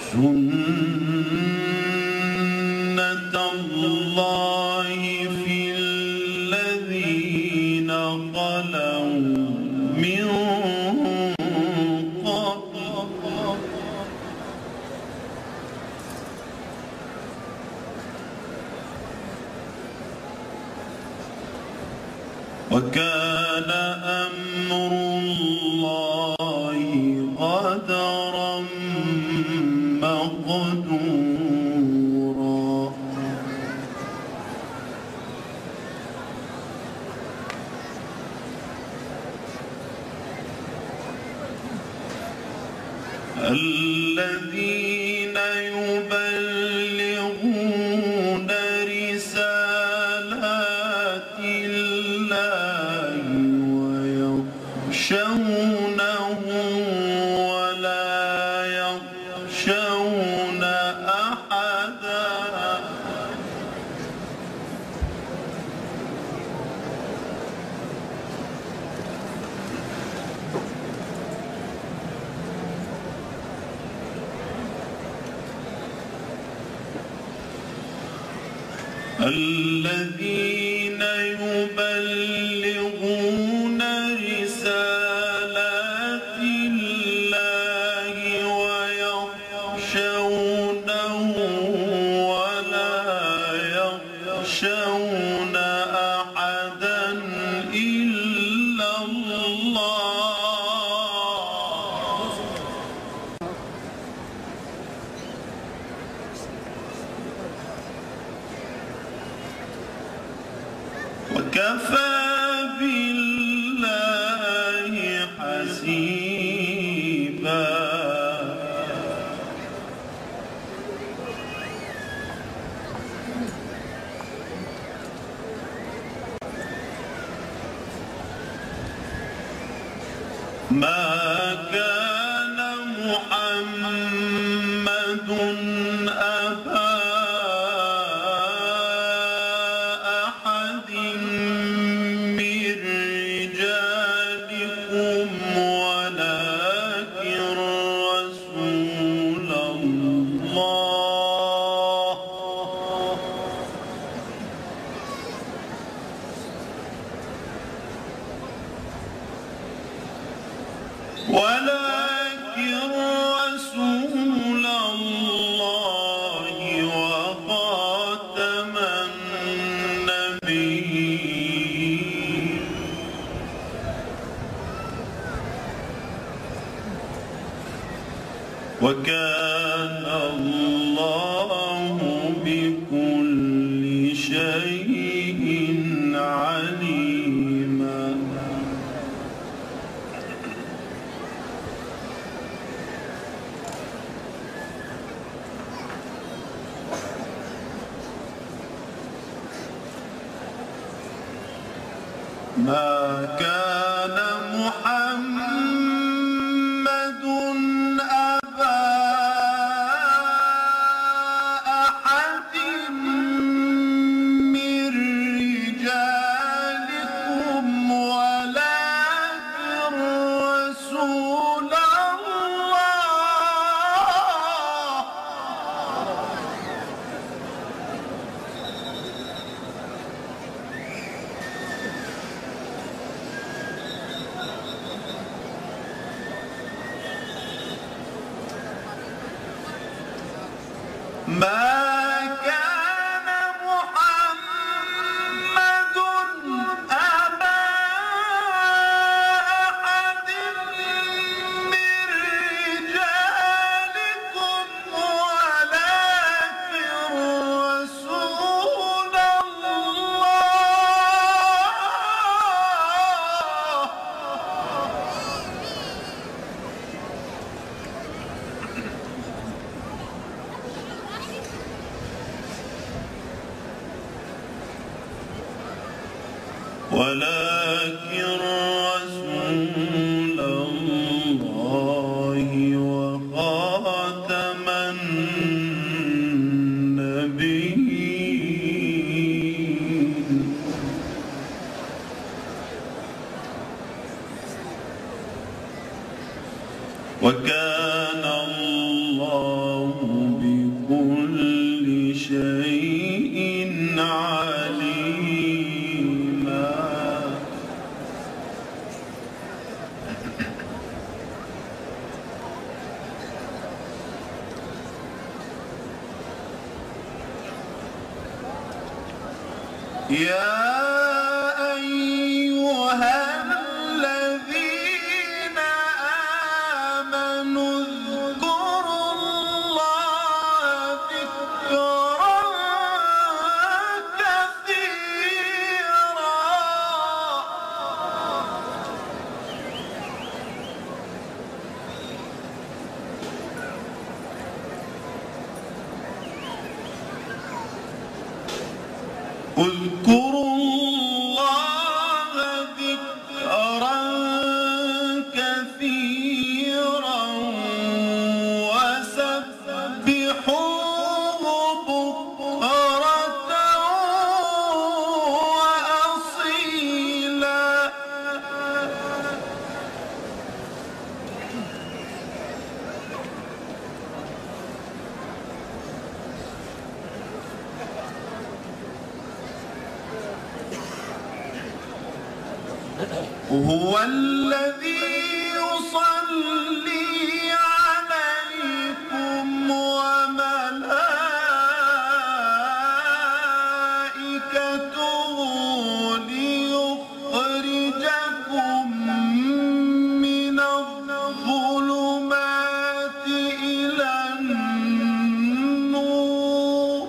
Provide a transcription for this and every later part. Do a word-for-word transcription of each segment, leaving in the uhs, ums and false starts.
سُنَّةَ اللَّهِ فِي الَّذِينَ خَلَوْا مِن قَبْلُ وَكَانَ أَمْرُ اللَّهِ قَدَرًا مَّقْدُورًا. الَّذِينَ يُبَلِّغُونَ رِسَالَاتِ اللَّهِ وَيَخْشَوْنَهُ وَلَا يَخْشَوْنَ أَحَدًا الَّذِينَ يُبَلِّغُونَ رِسَالَاتِ اللَّهِ وَيَخْشَوْنَهُ وَلَا يَخْشَوْنَ أَحَدًا إِلَّا اللَّهَ وَكَفَى بِاللَّهِ حَسِيبًا. مَا كَانَ مُحَمَّدٌ أَبَا أَحَدٍ مِّن رِّجَالِكُمْ وَلَٰكِن رَّسُولَ اللَّهِ ولكن رسول الله وخاتم النبيين. وكان الله بكل شيء عليما. ما كان محمد أبا أحد من رجالكم ولكن رسول الله ما كان محمد أبا أحد من رجالكم ولكن رسول الله ولكن رسول الله وخاتم النبيين. وكان الله يا أيها الذين آمنوا اذكروا الله ذكرا كثيرا اذكروا الله ذكرا كثيرا وسبحوه بكرة وأصيلا هو الذي يصلي عليكم وملائكته ليخرجكم من الظلمات إلى النور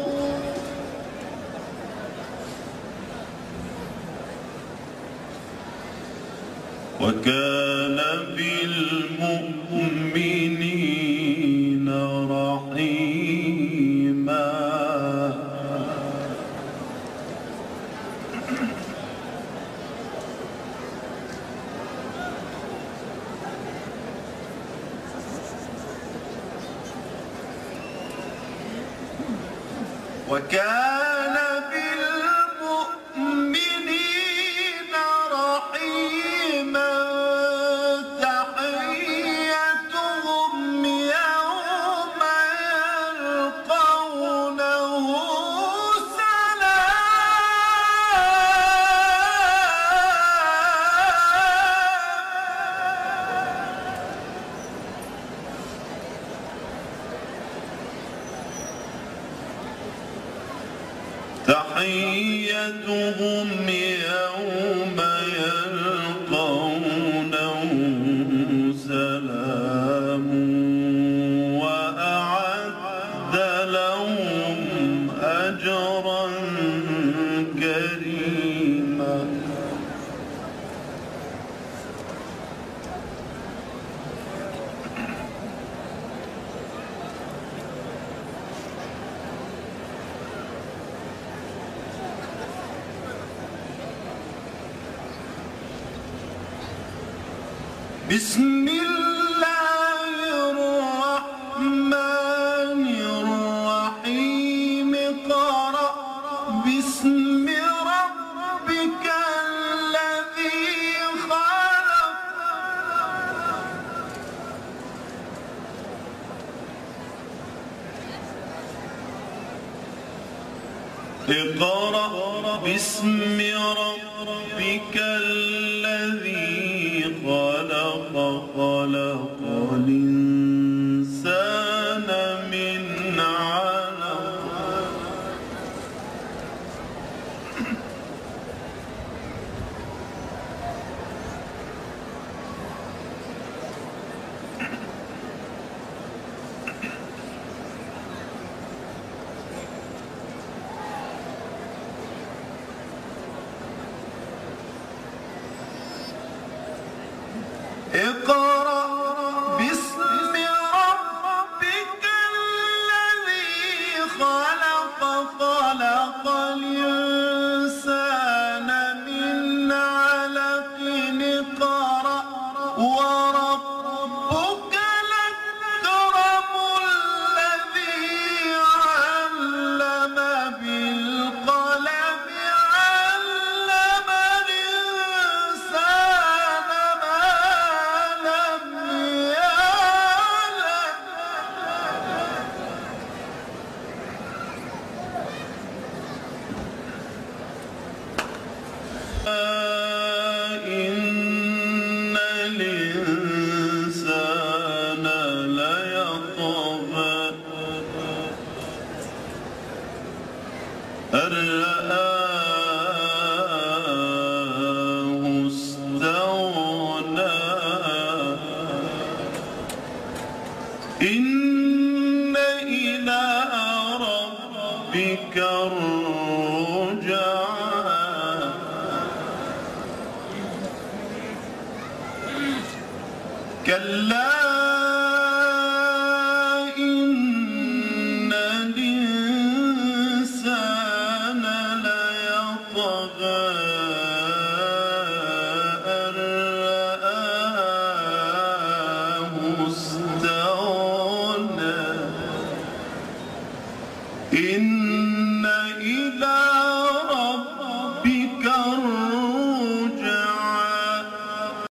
وكان بالمؤمنين رحيما وكان بالمؤمنين رحيما تحيتهم يوم يلقونه سلام تحيتهم يوم يلقونه سلام وأعد لهم أجرا كريما بسم الله الرحمن الرحيم اقرأ باسم ربك الذي خلق اقرأ باسم ربك الذي خلق خلق الإنسان من علق اقرأ باسم ربك الذي خلق خلق الإنسان من علق اقرأ وربك الأكرم الذي علم بالقلم علم الإنسان ما لم يعلم إن الإنسان ليطغى أن رآه ربك الرجعى كلا إن الإنسان ليطغى أن رآه استغنى.